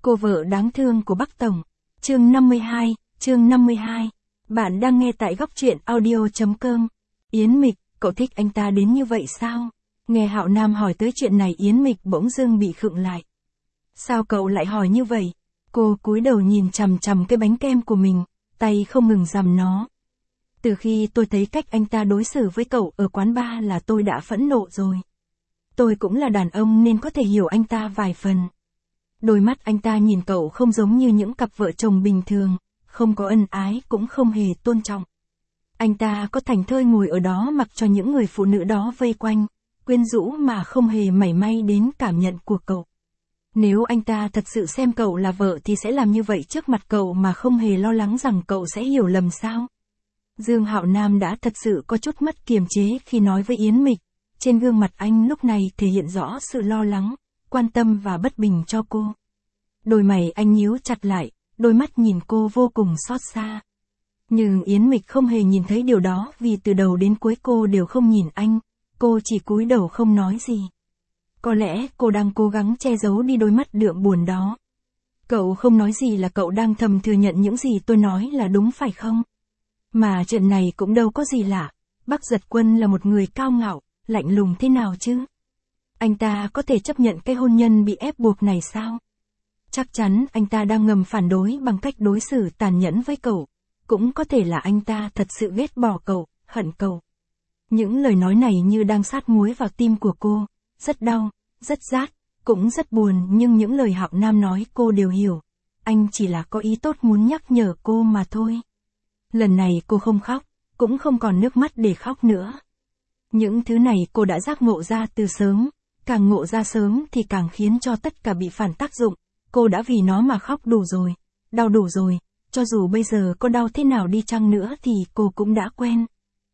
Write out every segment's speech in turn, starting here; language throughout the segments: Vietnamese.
Cô vợ đáng thương của Bắc Tổng. Chương 52. Bạn đang nghe tại góc truyện audio.com. Yến Mịch, cậu thích anh ta đến như vậy sao? Nghe Hạo Nam hỏi tới chuyện này, Yến Mịch bỗng dưng bị khựng lại. Sao cậu lại hỏi như vậy? Cô cúi đầu nhìn chằm chằm cái bánh kem của mình, tay không ngừng dằm nó. Từ khi tôi thấy cách anh ta đối xử với cậu ở quán bar là tôi đã phẫn nộ rồi. Tôi cũng là đàn ông nên có thể hiểu anh ta vài phần. Đôi mắt anh ta nhìn cậu không giống như những cặp vợ chồng bình thường, không có ân ái cũng không hề tôn trọng. Anh ta có thảnh thơi ngồi ở đó mặc cho những người phụ nữ đó vây quanh, quyến rũ mà không hề mảy may đến cảm nhận của cậu. Nếu anh ta thật sự xem cậu là vợ thì sẽ làm như vậy trước mặt cậu mà không hề lo lắng rằng cậu sẽ hiểu lầm sao? Dương Hạo Nam đã thật sự có chút mất kiềm chế khi nói với Yến Mịch. Trên gương mặt anh lúc này thể hiện rõ sự lo lắng, quan tâm và bất bình cho cô. Đôi mày anh nhíu chặt lại, đôi mắt nhìn cô vô cùng xót xa. Nhưng Yến Mịch không hề nhìn thấy điều đó vì từ đầu đến cuối cô đều không nhìn anh, cô chỉ cúi đầu không nói gì. Có lẽ cô đang cố gắng che giấu đi đôi mắt đượm buồn đó. Cậu không nói gì là cậu đang thầm thừa nhận những gì tôi nói là đúng phải không? Mà chuyện này cũng đâu có gì lạ, Bắc Giật Quân là một người cao ngạo, lạnh lùng thế nào chứ? Anh ta có thể chấp nhận cái hôn nhân bị ép buộc này sao? Chắc chắn anh ta đang ngầm phản đối bằng cách đối xử tàn nhẫn với cậu. Cũng có thể là anh ta thật sự ghét bỏ cậu, hận cậu. Những lời nói này như đang sát muối vào tim của cô, rất đau, rất rát, cũng rất buồn, nhưng những lời Hạo Nam nói cô đều hiểu. Anh chỉ là có ý tốt muốn nhắc nhở cô mà thôi. Lần này cô không khóc, cũng không còn nước mắt để khóc nữa. Những thứ này cô đã giác ngộ ra từ sớm, càng ngộ ra sớm thì càng khiến cho tất cả bị phản tác dụng. Cô đã vì nó mà khóc đủ rồi, đau đủ rồi, cho dù bây giờ có đau thế nào đi chăng nữa thì cô cũng đã quen.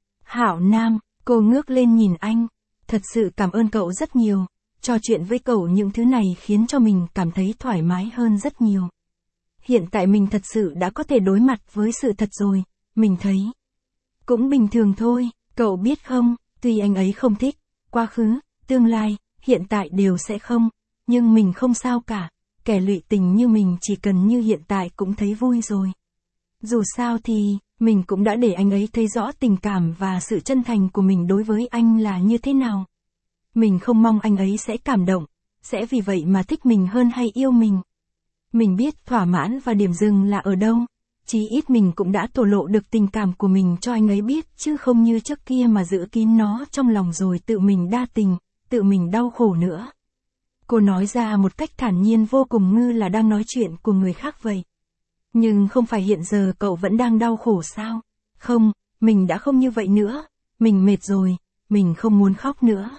Hạo Nam, cô ngước lên nhìn anh, thật sự cảm ơn cậu rất nhiều, trò chuyện với cậu những thứ này khiến cho mình cảm thấy thoải mái hơn rất nhiều. Hiện tại mình thật sự đã có thể đối mặt với sự thật rồi, mình thấy cũng bình thường thôi, cậu biết không, tuy anh ấy không thích, quá khứ, tương lai, hiện tại đều sẽ không, nhưng mình không sao cả. Kẻ lụy tình như mình chỉ cần như hiện tại cũng thấy vui rồi. Dù sao thì, mình cũng đã để anh ấy thấy rõ tình cảm và sự chân thành của mình đối với anh là như thế nào. Mình không mong anh ấy sẽ cảm động, sẽ vì vậy mà thích mình hơn hay yêu mình. Mình biết thỏa mãn và điểm dừng là ở đâu, chí ít mình cũng đã thổ lộ được tình cảm của mình cho anh ấy biết, chứ không như trước kia mà giữ kín nó trong lòng rồi tự mình đa tình, tự mình đau khổ nữa. Cô nói ra một cách thản nhiên vô cùng như là đang nói chuyện của người khác vậy. Nhưng không phải hiện giờ cậu vẫn đang đau khổ sao? Không, mình đã không như vậy nữa. Mình mệt rồi, mình không muốn khóc nữa.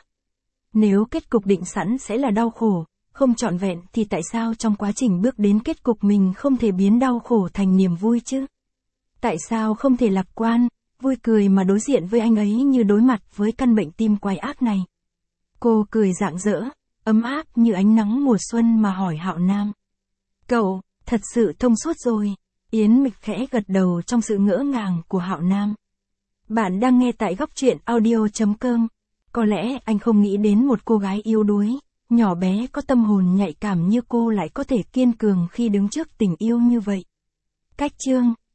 Nếu kết cục định sẵn sẽ là đau khổ, không trọn vẹn thì tại sao trong quá trình bước đến kết cục mình không thể biến đau khổ thành niềm vui chứ? Tại sao không thể lạc quan, vui cười mà đối diện với anh ấy như đối mặt với căn bệnh tim quái ác này? Cô cười rạng rỡ, ấm áp như ánh nắng mùa xuân mà hỏi Hạo Nam. Cậu, thật sự thông suốt rồi. Yến Mịch khẽ gật đầu trong sự ngỡ ngàng của Hạo Nam. Bạn đang nghe tại góc truyện audio.com. Có lẽ anh không nghĩ đến một cô gái yếu đuối, nhỏ bé có tâm hồn nhạy cảm như cô lại có thể kiên cường khi đứng trước tình yêu như vậy. Cách chương